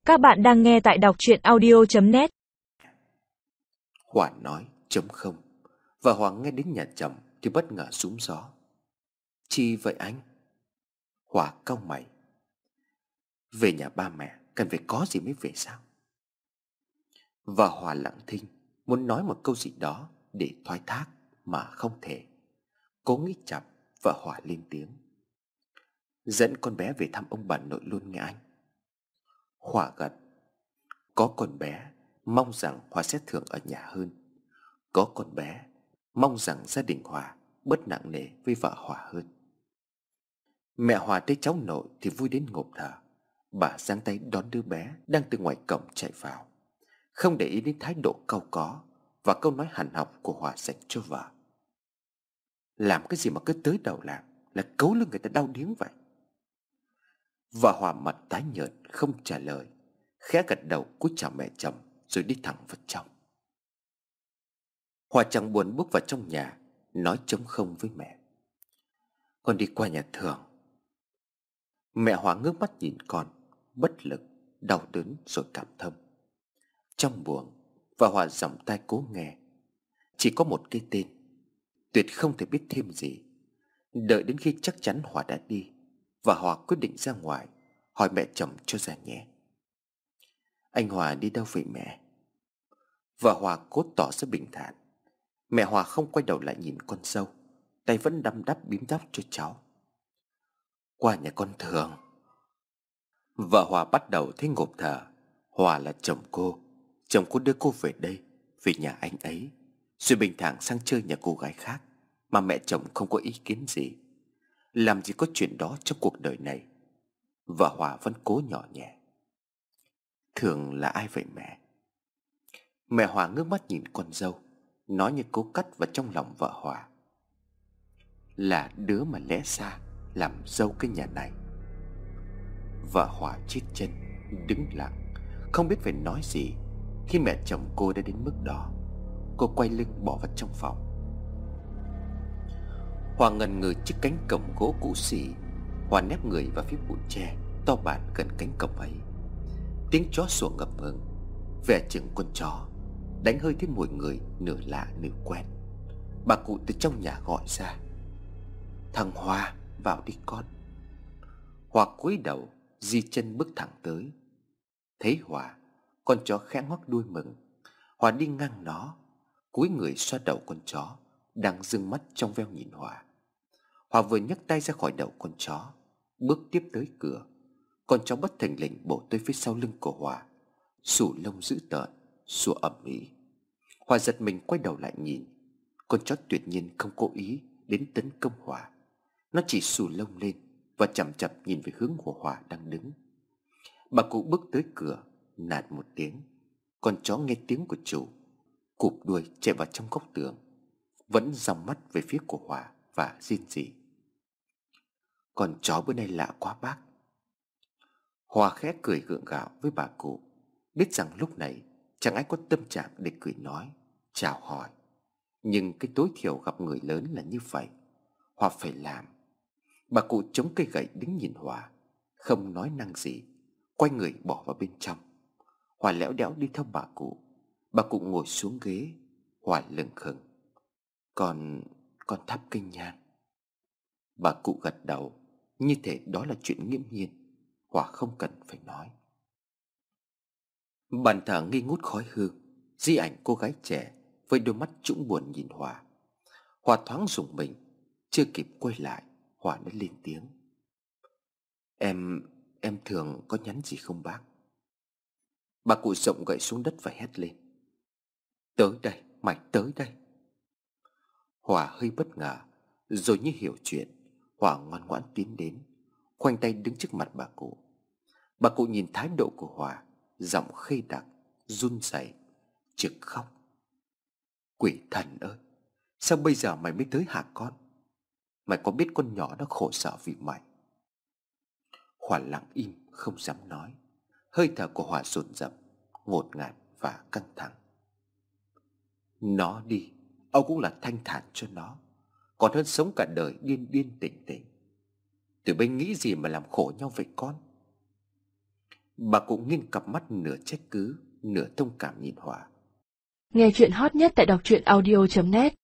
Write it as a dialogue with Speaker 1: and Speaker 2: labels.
Speaker 1: Các bạn đang nghe tại đọc truyện audio.net.
Speaker 2: Hòa nói chấm không. Và Hoàng nghe đến nhà chồng thì bất ngờ rúm gió. Chi vậy anh? Hòa cau mày. Về nhà ba mẹ cần phải có gì mới về sao? Và Hòa lặng thinh, muốn nói một câu gì đó để thoái thác mà không thể. Cố nghĩ chập và Hòa lên tiếng. Dẫn con bé về thăm ông bà nội luôn nghe anh. Hòa gật. Có con bé, mong rằng Hòa sẽ thường ở nhà hơn. Có con bé, mong rằng gia đình Hòa bớt nặng nề với vợ Hòa hơn. Mẹ Hòa thấy cháu nội thì vui đến ngộp thở. Bà giang tay đón đứa bé đang từ ngoài cổng chạy vào, không để ý đến thái độ cau có và câu nói hằn học của Hòa dành cho vợ. Làm cái gì mà cứ tới đầu làng là cấu lưng người ta đau điếng vậy? Và Hòa mặt tái nhợt không trả lời, khẽ gật đầu cúi chào mẹ chồng rồi đi thẳng vào trong. Hòa chẳng buồn bước vào trong nhà, nói trống không với mẹ. Con đi qua nhà Thường. Mẹ Hòa ngước mắt nhìn con, bất lực, đau đớn rồi cảm thông. Trong buồng, và Hòa giọng tai cố nghe. Chỉ có một cái tên, tuyệt không thể biết thêm gì. Đợi đến khi chắc chắn Hòa đã đi, và Hòa quyết định ra ngoài hỏi mẹ chồng cho ra nhẹ. Anh Hòa đi đâu vậy mẹ? Và Hòa cố tỏ ra bình thản. Mẹ Hòa không quay đầu lại nhìn con dâu, tay vẫn đăm đắp bím tóc cho cháu. Qua nhà con Thường. Vợ Hòa bắt đầu thấy ngộp thở. Hòa là chồng cô đưa cô về đây, về nhà anh ấy, rồi bình thản sang chơi nhà cô gái khác mà mẹ chồng không có ý kiến gì. Làm gì có chuyện đó trong cuộc đời này. Vợ Hòa vẫn cố nhỏ nhẹ. Thường là ai vậy mẹ? Mẹ Hòa ngước mắt nhìn con dâu, nói như cố cắt vào trong lòng vợ Hòa. Là đứa mà lẽ ra làm dâu cái nhà này. Vợ Hòa chết chân, đứng lặng, không biết phải nói gì. Khi mẹ chồng cô đã đến mức đó, cô quay lưng bỏ vào trong phòng. Hòa ngần ngừ chiếc cánh cổng gỗ cũ xỉ. Hòa nép người vào phía bụi tre to bản gần cánh cổng ấy. Tiếng chó sủa ngập ngừng, vẻ chừng con chó, đánh hơi thấy mùi người nửa lạ nửa quen. Bà cụ từ trong nhà gọi ra. Thằng Hòa, vào đi con. Hòa cúi đầu, di chân bước thẳng tới. Thấy Hòa, con chó khẽ ngoắc đuôi mừng. Hòa đi ngang nó, cúi người xoa đầu con chó đang dương mắt trong veo nhìn Hòa. Hòa vừa nhấc tay ra khỏi đầu con chó, bước tiếp tới cửa. Con chó bất thình lình bổ tới phía sau lưng của Hòa, sù lông dữ tợn, sủa ầm ĩ. Hòa giật mình quay đầu lại nhìn. Con chó tuyệt nhiên không cố ý đến tấn công Hòa. Nó chỉ sù lông lên và chằm chằm nhìn về hướng của Hòa đang đứng. Bà cụ bước tới cửa, nạt một tiếng. Con chó nghe tiếng của chủ, cụp đuôi chạy vào trong góc tường, vẫn dòng mắt về phía của Hòa và rên rỉ. Con chó bữa nay lạ quá bác. Hòa khẽ cười gượng gạo với bà cụ, biết rằng lúc này chẳng ai có tâm trạng để cười nói, chào hỏi. Nhưng cái tối thiểu gặp người lớn là như vậy, Hòa phải làm. Bà cụ chống cây gậy đứng nhìn Hòa, không nói năng gì, quay người bỏ vào bên trong. Hòa lẽo đẽo đi theo bà cụ. Bà cụ ngồi xuống ghế. Hòa lững khững. Con thắp cây nhang. Bà cụ gật đầu, như thể đó là chuyện nghiễm nhiên, Hòa không cần phải nói. Bàn thờ nghi ngút khói hương, di ảnh cô gái trẻ với đôi mắt trũng buồn nhìn Hòa. Hòa thoáng rùng mình, chưa kịp quay lại, Hòa đã lên tiếng. Em Thường có nhắn gì không bác? Bà cụ rộng gậy xuống đất và hét lên. Tới đây, mày tới đây. Hòa hơi bất ngờ, rồi như hiểu chuyện, Hòa ngoan ngoãn tiến đến, khoanh tay đứng trước mặt bà cụ. Bà cụ nhìn thái độ của Hòa, giọng khê đặc, run rẩy, trực khóc. Quỷ thần ơi, sao bây giờ mày mới tới hả con? Mày có biết con nhỏ nó khổ sở vì mày? Hòa lặng im không dám nói. Hơi thở của Hòa dồn dập, ngột ngạt và căng thẳng. Nó đi, ông cũng là thanh thản cho nó, còn hơn sống cả đời điên điên tỉnh tỉnh. Tụi bay nghĩ gì mà làm khổ nhau vậy con? Bà cũng nghiêng cặp mắt nửa trách cứ nửa thông cảm nhìn Hòa.
Speaker 3: Nghe chuyện hot nhất tại đọc truyện audio.net.